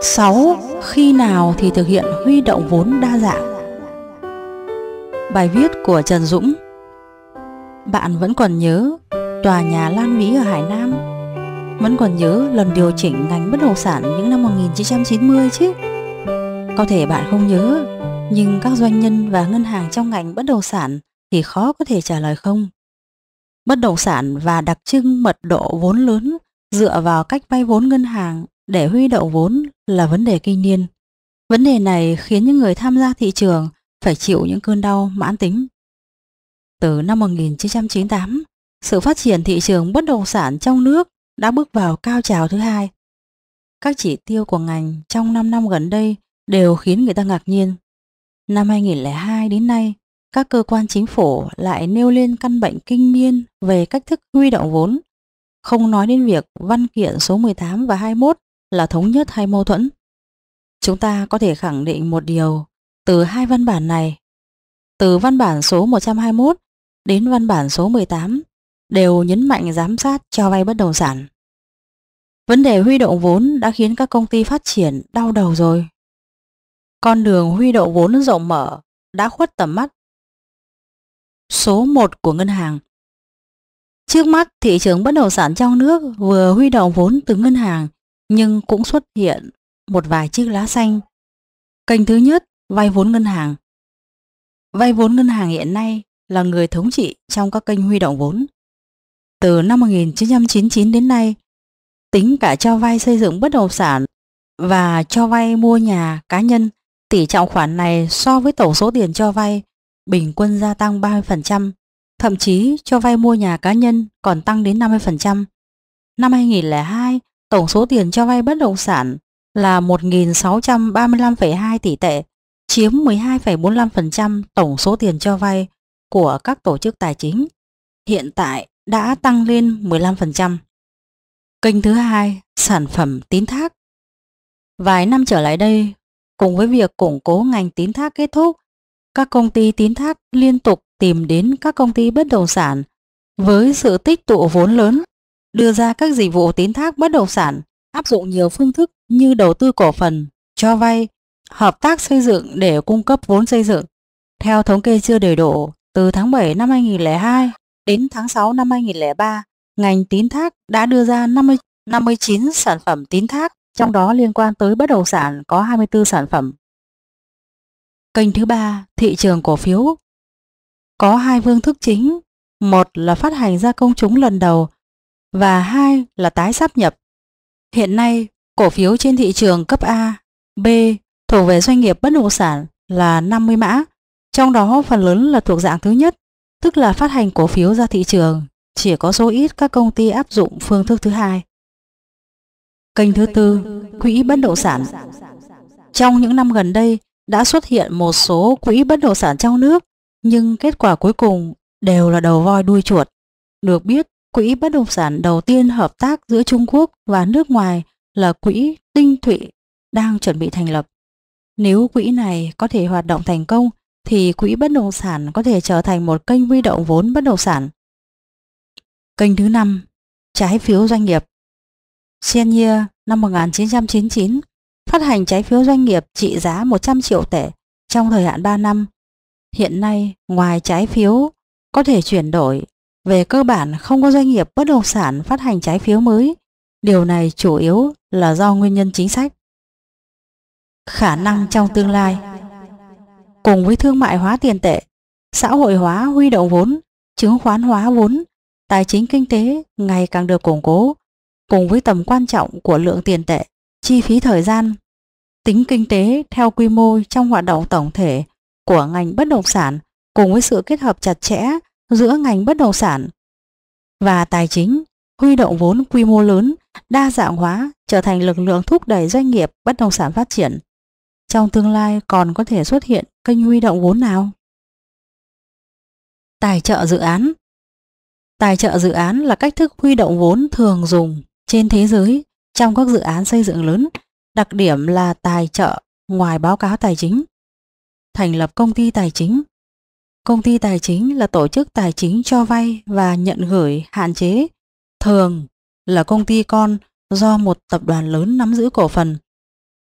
6. Khi nào thì thực hiện huy động vốn đa dạng? Bài viết của Trần Dũng. Bạn vẫn còn nhớ tòa nhà Lan Vĩ ở Hải Nam, vẫn còn nhớ lần điều chỉnh ngành bất động sản những năm 1990 chứ? Có thể bạn không nhớ, nhưng các doanh nhân và ngân hàng trong ngành bất động sản thì khó có thể trả lời không. Bất động sản và đặc trưng mật độ vốn lớn dựa vào cách vay vốn ngân hàng để huy động vốn là vấn đề kinh niên. Vấn đề này khiến những người tham gia thị trường phải chịu những cơn đau mãn tính. Từ năm 1998, sự phát triển thị trường bất động sản trong nước đã bước vào cao trào thứ hai. Các chỉ tiêu của ngành trong 5 năm gần đây đều khiến người ta ngạc nhiên. Năm 2002 đến nay, các cơ quan chính phủ lại nêu lên căn bệnh kinh niên về cách thức huy động vốn, không nói đến việc văn kiện số 18 và 21 là thống nhất hay mâu thuẫn. Chúng ta có thể khẳng định một điều từ hai văn bản này. Từ văn bản số 121 đến văn bản số 18 đều nhấn mạnh giám sát cho vay bất động sản. Vấn đề huy động vốn đã khiến các công ty phát triển đau đầu rồi. Con đường huy động vốn rộng mở đã khuất tầm mắt. Số 1 của ngân hàng. Trước mắt, thị trường bất động sản trong nước vừa huy động vốn từ ngân hàng nhưng cũng xuất hiện một vài chiếc lá xanh. Kênh thứ nhất, vay vốn ngân hàng. Vay vốn ngân hàng hiện nay là người thống trị trong các kênh huy động vốn. Từ năm 1999 đến nay, tính cả cho vay xây dựng bất động sản và cho vay mua nhà cá nhân, tỷ trọng khoản này so với tổng số tiền cho vay bình quân gia tăng 30%, thậm chí cho vay mua nhà cá nhân còn tăng đến 50%. Năm 2002, tổng số tiền cho vay bất động sản là 1.635,2 tỷ tệ, chiếm 12,45% tổng số tiền cho vay của các tổ chức tài chính. Hiện tại đã tăng lên 15%. Kênh thứ hai, sản phẩm tín thác. Vài năm trở lại đây, cùng với việc củng cố ngành tín thác kết thúc, các công ty tín thác liên tục tìm đến các công ty bất động sản với sự tích tụ vốn lớn, đưa ra các dịch vụ tín thác bất động sản, áp dụng nhiều phương thức như đầu tư cổ phần, cho vay, hợp tác xây dựng để cung cấp vốn xây dựng. Theo thống kê chưa đầy đủ, từ tháng 7 năm 2002 đến tháng 6 năm 2003, ngành tín thác đã đưa ra 59 sản phẩm tín thác, trong đó liên quan tới bất động sản có 24 sản phẩm. Kênh thứ ba, thị trường cổ phiếu. Có hai phương thức chính, một là phát hành ra công chúng lần đầu và hai là tái sáp nhập. Hiện nay, cổ phiếu trên thị trường cấp A, B thuộc về doanh nghiệp bất động sản là 50 mã, trong đó phần lớn là thuộc dạng thứ nhất, tức là phát hành cổ phiếu ra thị trường, chỉ có số ít các công ty áp dụng phương thức thứ hai. Kênh thứ tư, quỹ bất động sản. Trong những năm gần đây đã xuất hiện một số quỹ bất động sản trong nước, nhưng kết quả cuối cùng đều là đầu voi đuôi chuột. Được biết, quỹ bất động sản đầu tiên hợp tác giữa Trung Quốc và nước ngoài là quỹ Tinh Thụy đang chuẩn bị thành lập. Nếu quỹ này có thể hoạt động thành công thì quỹ bất động sản có thể trở thành một kênh huy động vốn bất động sản. Kênh thứ năm, trái phiếu doanh nghiệp. Senior năm 1999 phát hành trái phiếu doanh nghiệp trị giá 100 triệu tệ trong thời hạn 3 năm. Hiện nay, ngoài trái phiếu có thể chuyển đổi, về cơ bản không có doanh nghiệp bất động sản phát hành trái phiếu mới. Điều này chủ yếu là do nguyên nhân chính sách. Khả năng trong tương lai. Cùng với thương mại hóa tiền tệ, xã hội hóa huy động vốn, chứng khoán hóa vốn, tài chính kinh tế ngày càng được củng cố, cùng với tầm quan trọng của lượng tiền tệ, chi phí thời gian, tính kinh tế theo quy mô trong hoạt động tổng thể của ngành bất động sản, cùng với sự kết hợp chặt chẽ giữa ngành bất động sản và tài chính, huy động vốn quy mô lớn, đa dạng hóa trở thành lực lượng thúc đẩy doanh nghiệp bất động sản phát triển. Trong tương lai còn có thể xuất hiện kênh huy động vốn nào? Tài trợ dự án. Tài trợ dự án là cách thức huy động vốn thường dùng trên thế giới trong các dự án xây dựng lớn, đặc điểm là tài trợ ngoài báo cáo tài chính. Thành lập công ty tài chính. Công ty tài chính là tổ chức tài chính cho vay và nhận gửi hạn chế, thường là công ty con do một tập đoàn lớn nắm giữ cổ phần.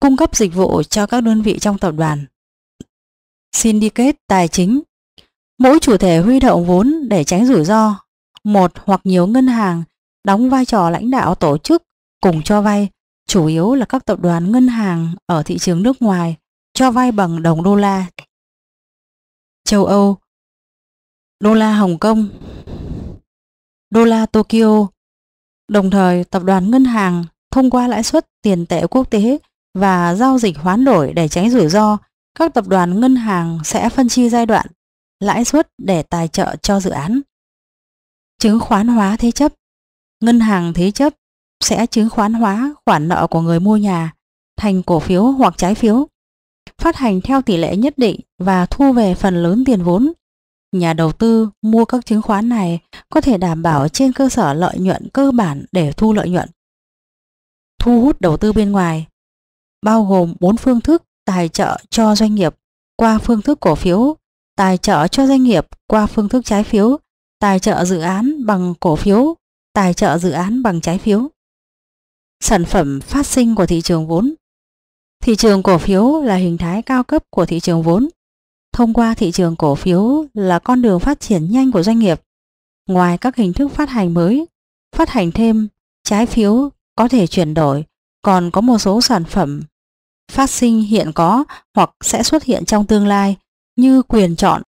cung cấp dịch vụ cho các đơn vị trong tập đoàn. Syndicate tài chính. Mỗi chủ thể huy động vốn để tránh rủi ro. Một hoặc nhiều ngân hàng đóng vai trò lãnh đạo tổ chức cùng cho vay, chủ yếu là các tập đoàn ngân hàng ở thị trường nước ngoài, cho vay bằng đồng đô la châu Âu, đô la Hồng Kông, đô la Tokyo. Đồng thời, tập đoàn ngân hàng thông qua lãi suất tiền tệ quốc tế và giao dịch hoán đổi để tránh rủi ro, các tập đoàn ngân hàng sẽ phân chia giai đoạn lãi suất để tài trợ cho dự án. Chứng khoán hóa thế chấp. Ngân hàng thế chấp sẽ chứng khoán hóa khoản nợ của người mua nhà thành cổ phiếu hoặc trái phiếu, phát hành theo tỷ lệ nhất định và thu về phần lớn tiền vốn. Nhà đầu tư mua các chứng khoán này có thể đảm bảo trên cơ sở lợi nhuận cơ bản để thu lợi nhuận. Thu hút đầu tư bên ngoài bao gồm 4 phương thức: tài trợ cho doanh nghiệp qua phương thức cổ phiếu, tài trợ cho doanh nghiệp qua phương thức trái phiếu, tài trợ dự án bằng cổ phiếu, tài trợ dự án bằng trái phiếu. Sản phẩm phát sinh của thị trường vốn. Thị trường cổ phiếu là hình thái cao cấp của thị trường vốn. Thông qua thị trường cổ phiếu là con đường phát triển nhanh của doanh nghiệp. Ngoài các hình thức phát hành mới, phát hành thêm trái phiếu có thể chuyển đổi, còn có một số sản phẩm phát sinh hiện có hoặc sẽ xuất hiện trong tương lai như quyền chọn.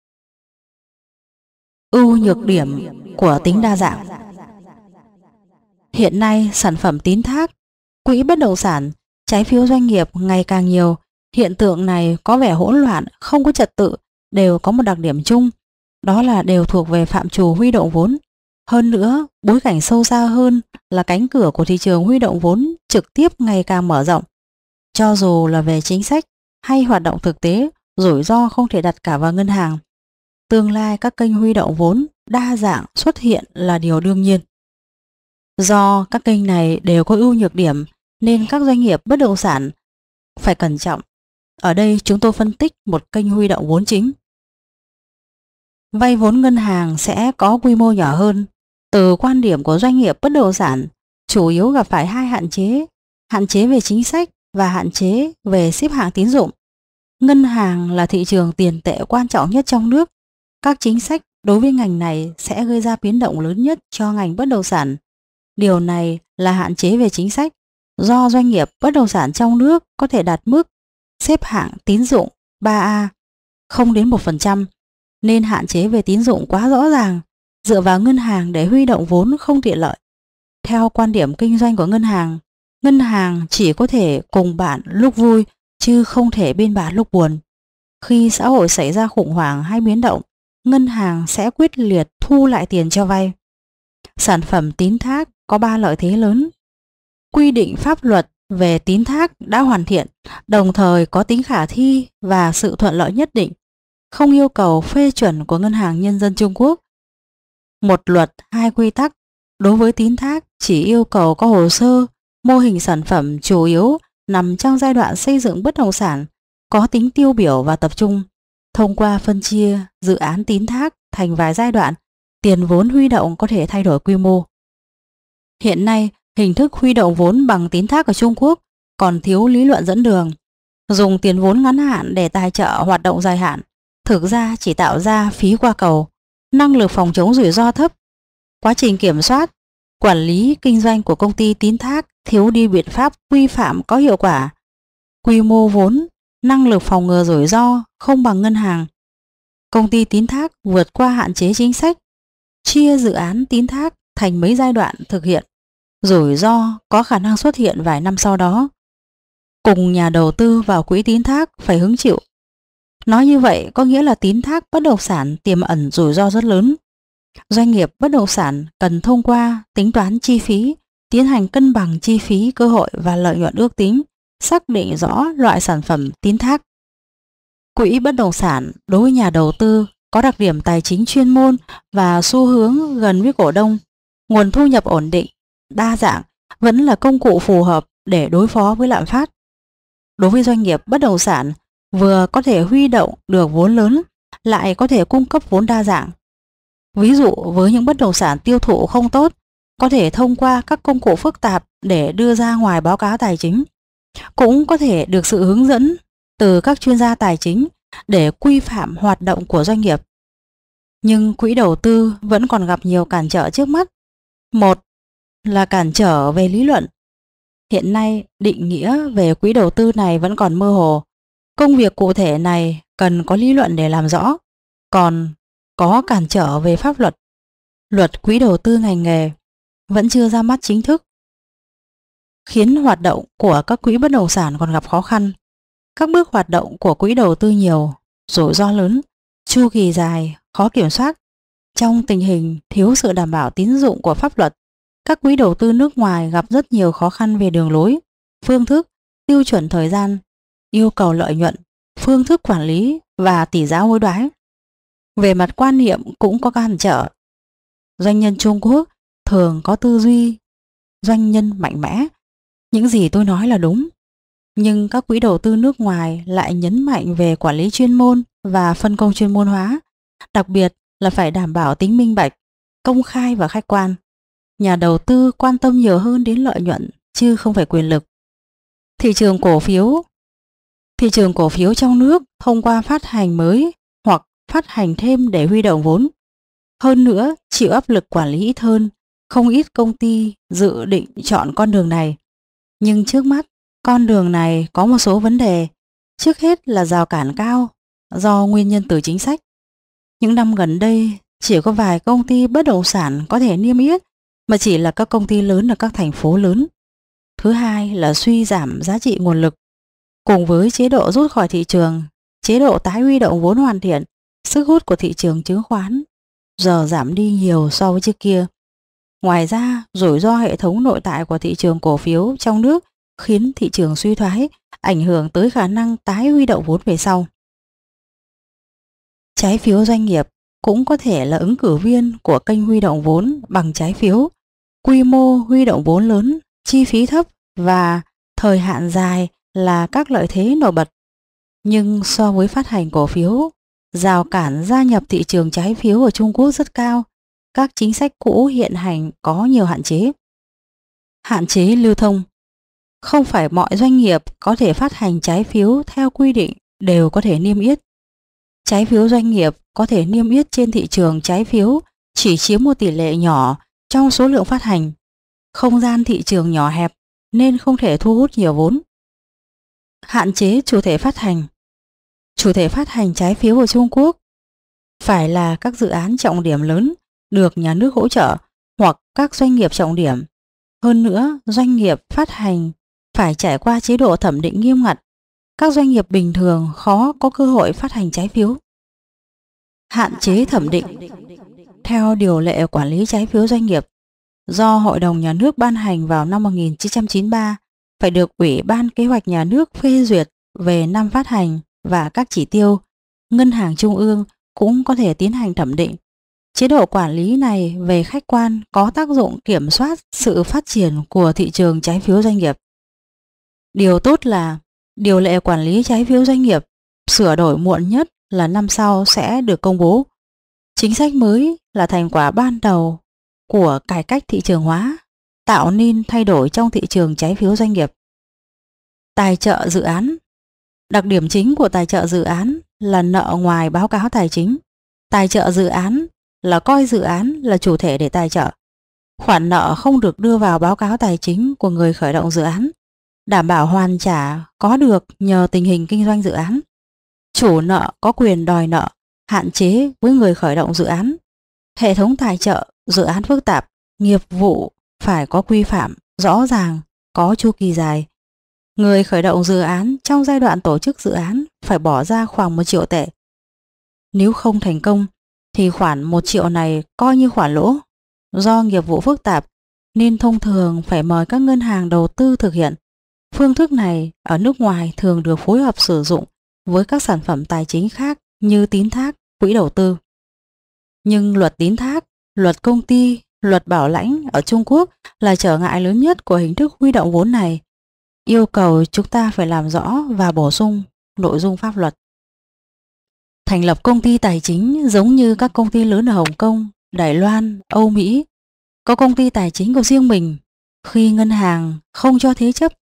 Ưu nhược điểm của tính đa dạng. Hiện nay, sản phẩm tín thác, quỹ bất động sản, trái phiếu doanh nghiệp ngày càng nhiều. Hiện tượng này có vẻ hỗn loạn, không có trật tự, đều có một đặc điểm chung, đó là đều thuộc về phạm trù huy động vốn. Hơn nữa, bối cảnh sâu xa hơn là cánh cửa của thị trường huy động vốn trực tiếp ngày càng mở rộng. Cho dù là về chính sách hay hoạt động thực tế, rủi ro không thể đặt cả vào ngân hàng. Tương lai các kênh huy động vốn đa dạng xuất hiện là điều đương nhiên. Do các kênh này đều có ưu nhược điểm nên các doanh nghiệp bất động sản phải cẩn trọng. Ở đây chúng tôi phân tích một kênh huy động vốn chính. Vay vốn ngân hàng sẽ có quy mô nhỏ hơn. Từ quan điểm của doanh nghiệp bất động sản, chủ yếu gặp phải hai hạn chế về chính sách và hạn chế về xếp hạng tín dụng. Ngân hàng là thị trường tiền tệ quan trọng nhất trong nước. Các chính sách đối với ngành này sẽ gây ra biến động lớn nhất cho ngành bất động sản. Điều này là hạn chế về chính sách, do doanh nghiệp bất động sản trong nước có thể đạt mức xếp hạng tín dụng 3A, không đến 1%, nên hạn chế về tín dụng quá rõ ràng, dựa vào ngân hàng để huy động vốn không tiện lợi. Theo quan điểm kinh doanh của ngân hàng chỉ có thể cùng bạn lúc vui chứ không thể bên bạn lúc buồn. Khi xã hội xảy ra khủng hoảng hay biến động, ngân hàng sẽ quyết liệt thu lại tiền cho vay. Sản phẩm tín thác có 3 lợi thế lớn. Quy định pháp luật về tín thác đã hoàn thiện, đồng thời có tính khả thi và sự thuận lợi nhất định, không yêu cầu phê chuẩn của Ngân hàng Nhân dân Trung Quốc. Một luật, hai quy tắc. Đối với tín thác chỉ yêu cầu có hồ sơ, mô hình sản phẩm chủ yếu nằm trong giai đoạn xây dựng bất động sản, có tính tiêu biểu và tập trung. Thông qua phân chia dự án tín thác thành vài giai đoạn, tiền vốn huy động có thể thay đổi quy mô. Hiện nay, hình thức huy động vốn bằng tín thác ở Trung Quốc còn thiếu lý luận dẫn đường. Dùng tiền vốn ngắn hạn để tài trợ hoạt động dài hạn, thực ra chỉ tạo ra phí qua cầu, năng lực phòng chống rủi ro thấp. Quá trình kiểm soát, quản lý kinh doanh của công ty tín thác thiếu đi biện pháp quy phạm có hiệu quả. Quy mô vốn, năng lực phòng ngừa rủi ro không bằng ngân hàng. Công ty tín thác vượt qua hạn chế chính sách, chia dự án tín thác thành mấy giai đoạn thực hiện. Rủi ro có khả năng xuất hiện vài năm sau đó. Cùng nhà đầu tư vào quỹ tín thác phải hứng chịu. Nói như vậy có nghĩa là tín thác bất động sản tiềm ẩn rủi ro rất lớn. Doanh nghiệp bất động sản cần thông qua tính toán chi phí, tiến hành cân bằng chi phí, cơ hội và lợi nhuận ước tính, xác định rõ loại sản phẩm tín thác. Quỹ bất động sản đối với nhà đầu tư có đặc điểm tài chính chuyên môn và xu hướng gần với cổ đông. Nguồn thu nhập ổn định, đa dạng vẫn là công cụ phù hợp để đối phó với lạm phát. Đối với doanh nghiệp bất động sản, vừa có thể huy động được vốn lớn, lại có thể cung cấp vốn đa dạng. Ví dụ với những bất động sản tiêu thụ không tốt, có thể thông qua các công cụ phức tạp để đưa ra ngoài báo cáo tài chính. cũng có thể được sự hướng dẫn từ các chuyên gia tài chính để quy phạm hoạt động của doanh nghiệp. Nhưng quỹ đầu tư vẫn còn gặp nhiều cản trở trước mắt. Một là cản trở về lý luận. Hiện nay, định nghĩa về quỹ đầu tư này vẫn còn mơ hồ. Công việc cụ thể này cần có lý luận để làm rõ. Còn có cản trở về pháp luật. Luật quỹ đầu tư ngành nghề vẫn chưa ra mắt chính thức, khiến hoạt động của các quỹ bất động sản còn gặp khó khăn. Các bước hoạt động của quỹ đầu tư nhiều, rủi ro lớn, chu kỳ dài, khó kiểm soát. Trong tình hình thiếu sự đảm bảo tín dụng của pháp luật, các quỹ đầu tư nước ngoài gặp rất nhiều khó khăn về đường lối, phương thức, tiêu chuẩn thời gian, yêu cầu lợi nhuận, phương thức quản lý và tỷ giá hối đoái. Về mặt quan niệm cũng có cản trở. Doanh nhân Trung Quốc thường có tư duy doanh nhân mạnh mẽ. Những gì tôi nói là đúng. Nhưng các quỹ đầu tư nước ngoài lại nhấn mạnh về quản lý chuyên môn và phân công chuyên môn hóa, đặc biệt là phải đảm bảo tính minh bạch, công khai và khách quan. Nhà đầu tư quan tâm nhiều hơn đến lợi nhuận chứ không phải quyền lực. Thị trường cổ phiếu trong nước thông qua phát hành mới hoặc phát hành thêm để huy động vốn. Hơn nữa, chịu áp lực quản lý ít hơn, không ít công ty dự định chọn con đường này. Nhưng trước mắt, con đường này có một số vấn đề. Trước hết là rào cản cao do nguyên nhân từ chính sách. Những năm gần đây, chỉ có vài công ty bất động sản có thể niêm yết, mà chỉ là các công ty lớn ở các thành phố lớn. Thứ hai là suy giảm giá trị nguồn lực. Cùng với chế độ rút khỏi thị trường, chế độ tái huy động vốn hoàn thiện, sức hút của thị trường chứng khoán giờ giảm đi nhiều so với trước kia. Ngoài ra, rủi ro hệ thống nội tại của thị trường cổ phiếu trong nước khiến thị trường suy thoái, ảnh hưởng tới khả năng tái huy động vốn về sau. Trái phiếu doanh nghiệp cũng có thể là ứng cử viên của kênh huy động vốn bằng trái phiếu. Quy mô huy động vốn lớn, chi phí thấp và thời hạn dài là các lợi thế nổi bật. Nhưng so với phát hành cổ phiếu, rào cản gia nhập thị trường trái phiếu ở Trung Quốc rất cao. Các chính sách cũ hiện hành có nhiều hạn chế. Hạn chế lưu thông. Không phải mọi doanh nghiệp có thể phát hành trái phiếu theo quy định đều có thể niêm yết. Trái phiếu doanh nghiệp có thể niêm yết trên thị trường trái phiếu chỉ chiếm một tỷ lệ nhỏ trong số lượng phát hành. Không gian thị trường nhỏ hẹp nên không thể thu hút nhiều vốn. Hạn chế chủ thể phát hành. Chủ thể phát hành trái phiếu ở Trung Quốc phải là các dự án trọng điểm lớn được nhà nước hỗ trợ hoặc các doanh nghiệp trọng điểm. Hơn nữa, doanh nghiệp phát hành phải trải qua chế độ thẩm định nghiêm ngặt. Các doanh nghiệp bình thường khó có cơ hội phát hành trái phiếu. Hạn chế thẩm định. Theo điều lệ quản lý trái phiếu doanh nghiệp do Hội đồng Nhà nước ban hành vào năm 1993, phải được Ủy ban Kế hoạch Nhà nước phê duyệt về năm phát hành và các chỉ tiêu. Ngân hàng Trung ương cũng có thể tiến hành thẩm định. Chế độ quản lý này về khách quan có tác dụng kiểm soát sự phát triển của thị trường trái phiếu doanh nghiệp. Điều tốt là điều lệ quản lý trái phiếu doanh nghiệp sửa đổi muộn nhất là năm sau sẽ được công bố. Chính sách mới là thành quả ban đầu của cải cách thị trường hóa, tạo nên thay đổi trong thị trường trái phiếu doanh nghiệp. Tài trợ dự án. Đặc điểm chính của tài trợ dự án là nợ ngoài báo cáo tài chính. Tài trợ dự án là coi dự án là chủ thể để tài trợ. Khoản nợ không được đưa vào báo cáo tài chính của người khởi động dự án, đảm bảo hoàn trả có được nhờ tình hình kinh doanh dự án. Chủ nợ có quyền đòi nợ, hạn chế với người khởi động dự án. Hệ thống tài trợ dự án phức tạp, nghiệp vụ phải có quy phạm, rõ ràng, có chu kỳ dài. Người khởi động dự án trong giai đoạn tổ chức dự án phải bỏ ra khoảng 1 triệu tệ. Nếu không thành công thì khoản 1 triệu này coi như khoản lỗ. Do nghiệp vụ phức tạp nên thông thường phải mời các ngân hàng đầu tư thực hiện. Phương thức này ở nước ngoài thường được phối hợp sử dụng với các sản phẩm tài chính khác như tín thác, quỹ đầu tư. Nhưng luật tín thác, luật công ty, luật bảo lãnh ở Trung Quốc là trở ngại lớn nhất của hình thức huy động vốn này. Yêu cầu chúng ta phải làm rõ và bổ sung nội dung pháp luật. Thành lập công ty tài chính giống như các công ty lớn ở Hồng Kông, Đài Loan, Âu Mỹ. Có công ty tài chính của riêng mình. Khi ngân hàng không cho thế chấp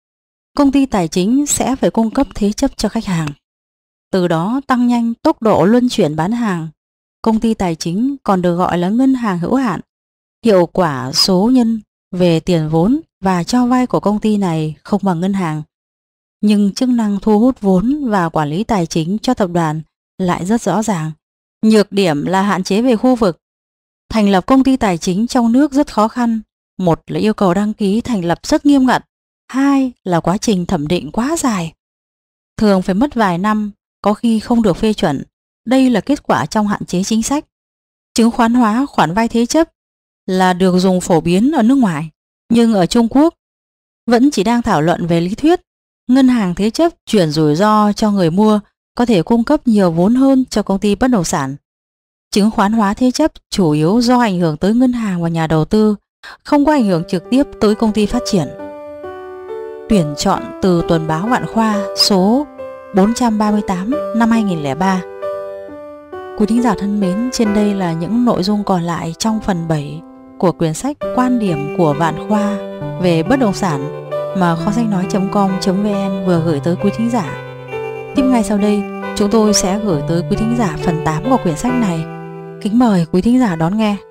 công ty tài chính sẽ phải cung cấp thế chấp cho khách hàng, từ đó tăng nhanh tốc độ luân chuyển bán hàng. Công ty tài chính còn được gọi là ngân hàng hữu hạn. Hiệu quả số nhân về tiền vốn và cho vay của công ty này không bằng ngân hàng, nhưng chức năng thu hút vốn và quản lý tài chính cho tập đoàn lại rất rõ ràng. Nhược điểm là hạn chế về khu vực. Thành lập công ty tài chính trong nước rất khó khăn. Một là yêu cầu đăng ký thành lập rất nghiêm ngặt, hai là quá trình thẩm định quá dài, thường phải mất vài năm, có khi không được phê chuẩn. Đây là kết quả trong hạn chế chính sách. Chứng khoán hóa khoản vay thế chấp là được dùng phổ biến ở nước ngoài, nhưng ở Trung Quốc vẫn chỉ đang thảo luận về lý thuyết. Ngân hàng thế chấp chuyển rủi ro cho người mua, có thể cung cấp nhiều vốn hơn cho công ty bất động sản. Chứng khoán hóa thế chấp chủ yếu do ảnh hưởng tới ngân hàng và nhà đầu tư, không có ảnh hưởng trực tiếp tới công ty phát triển. Tuyển chọn từ Tuần báo Vạn Khoa số 438 năm 2003. Quý thính giả thân mến, trên đây là những nội dung còn lại trong phần 7 của quyển sách Quan điểm của Vạn Khoa về bất động sản mà kho sách nói.com.vn vừa gửi tới quý thính giả. Tiếp ngay sau đây, chúng tôi sẽ gửi tới quý thính giả phần 8 của quyển sách này. Kính mời quý thính giả đón nghe.